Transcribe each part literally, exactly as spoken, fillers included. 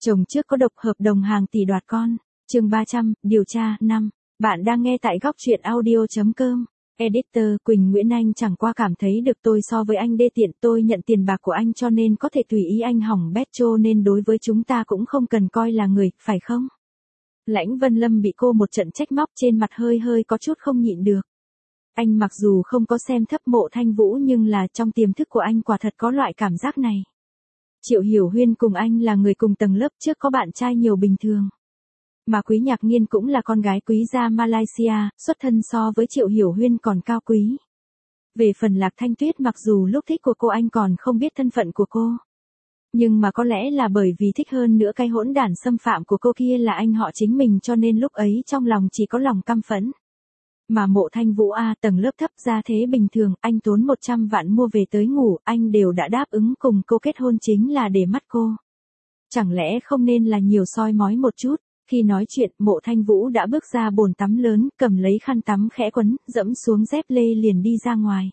Chồng trước có độc, hợp đồng hàng tỷ đoạt con. Chương ba trăm, điều tra, năm. Bạn đang nghe tại góc truyện audio.com. Editor Quỳnh Nguyễn Anh chẳng qua cảm thấy được tôi so với anh đê tiện, tôi nhận tiền bạc của anh cho nên có thể tùy ý anh hỏng bét, cho nên đối với chúng ta cũng không cần coi là người, phải không? Lãnh Vân Lâm bị cô một trận trách móc, trên mặt hơi hơi có chút không nhịn được. Anh mặc dù không có xem thấp Mộ Thanh Vũ nhưng là trong tiềm thức của anh quả thật có loại cảm giác này. Triệu Hiểu Huyên cùng anh là người cùng tầng lớp, trước có bạn trai nhiều bình thường. Mà Quý Nhạc Nghiên cũng là con gái quý gia Malaysia, xuất thân so với Triệu Hiểu Huyên còn cao quý. Về phần Lạc Thanh Tuyết, mặc dù lúc thích của cô anh còn không biết thân phận của cô. Nhưng mà có lẽ là bởi vì thích hơn nữa cái hỗn đản xâm phạm của cô kia là anh họ chính mình, cho nên lúc ấy trong lòng chỉ có lòng căm phẫn. Mà Mộ Thanh Vũ a, tầng lớp thấp, gia thế bình thường, anh tốn một trăm vạn mua về tới ngủ, anh đều đã đáp ứng cùng cô kết hôn chính là để mắt cô. Chẳng lẽ không nên là nhiều soi mói một chút? Khi nói chuyện, Mộ Thanh Vũ đã bước ra bồn tắm lớn, cầm lấy khăn tắm khẽ quấn, dẫm xuống dép lê liền đi ra ngoài.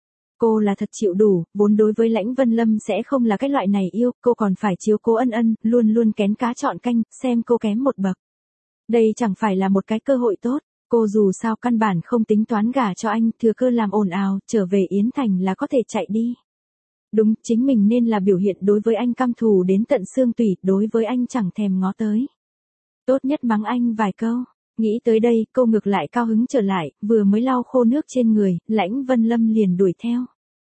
Cô là thật chịu đủ, vốn đối với Lãnh Vân Lâm sẽ không là cái loại này yêu, cô còn phải chiếu cố ân ân, luôn luôn kén cá chọn canh, xem cô kém một bậc. Đây chẳng phải là một cái cơ hội tốt, cô dù sao căn bản không tính toán gả cho anh, thừa cơ làm ồn ào, trở về Yến Thành là có thể chạy đi. Đúng, chính mình nên là biểu hiện đối với anh căm thù đến tận xương tủy, đối với anh chẳng thèm ngó tới. Tốt nhất mắng anh vài câu. Nghĩ tới đây, cô ngược lại cao hứng trở lại, vừa mới lau khô nước trên người, Lãnh Vân Lâm liền đuổi theo.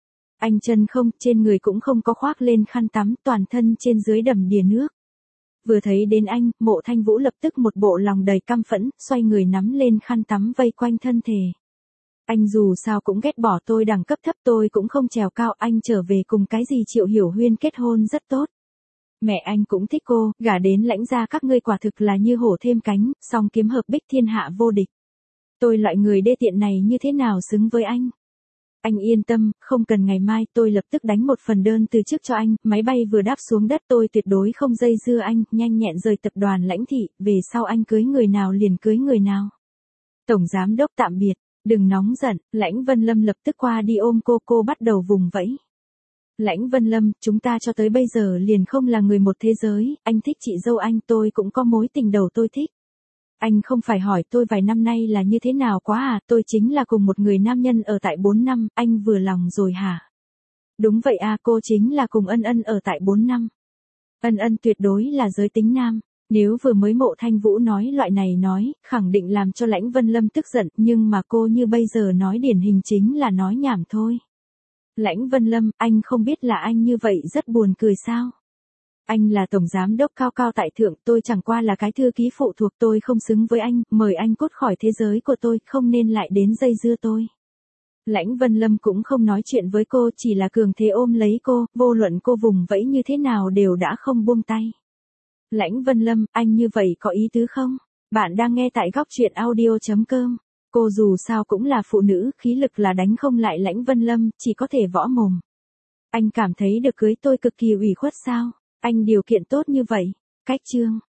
Anh chân không, trên người cũng không có khoác lên khăn tắm, toàn thân trên dưới đầm đìa nước. Vừa thấy đến anh, Mộ Thanh Vũ lập tức một bộ lòng đầy căm phẫn, xoay người nắm lên khăn tắm vây quanh thân thể. Anh dù sao cũng ghét bỏ tôi, đẳng cấp thấp tôi cũng không trèo cao, anh trở về cùng cái gì Triệu Hiểu Huyên kết hôn rất tốt. Mẹ anh cũng thích cô, gả đến Lãnh gia các ngươi quả thực là như hổ thêm cánh, song kiếm hợp bích thiên hạ vô địch. Tôi loại người đê tiện này như thế nào xứng với anh? Anh yên tâm, không cần ngày mai tôi lập tức đánh một phần đơn từ chức cho anh, máy bay vừa đáp xuống đất tôi tuyệt đối không dây dưa anh, nhanh nhẹn rời tập đoàn Lãnh thị, về sau anh cưới người nào liền cưới người nào. Tổng giám đốc tạm biệt, đừng nóng giận, Lãnh Vân Lâm lập tức qua đi ôm cô, cô bắt đầu vùng vẫy. Lãnh Vân Lâm, chúng ta cho tới bây giờ liền không là người một thế giới, anh thích chị dâu anh, tôi cũng có mối tình đầu tôi thích. Anh không phải hỏi tôi vài năm nay là như thế nào quá à, tôi chính là cùng một người nam nhân ở tại bốn năm, anh vừa lòng rồi hả? Đúng vậy à, cô chính là cùng Ân Ân ở tại bốn năm. Ân Ân tuyệt đối là giới tính nam. Nếu vừa mới Mộ Thanh Vũ nói loại này nói, khẳng định làm cho Lãnh Vân Lâm tức giận, nhưng mà cô như bây giờ nói điển hình chính là nói nhảm thôi. Lãnh Vân Lâm, anh không biết là anh như vậy rất buồn cười sao? Anh là tổng giám đốc cao cao tại thượng, tôi chẳng qua là cái thư ký phụ thuộc, tôi không xứng với anh, mời anh cút khỏi thế giới của tôi, không nên lại đến dây dưa tôi. Lãnh Vân Lâm cũng không nói chuyện với cô, chỉ là cường thế ôm lấy cô, vô luận cô vùng vẫy như thế nào đều đã không buông tay. Lãnh Vân Lâm, anh như vậy có ý tứ không? Bạn đang nghe tại góc truyện audio.com. Cô dù sao cũng là phụ nữ, khí lực là đánh không lại Lãnh Vân Lâm, chỉ có thể võ mồm. Anh cảm thấy được cưới tôi cực kỳ ủy khuất sao? Anh điều kiện tốt như vậy. Cách chương.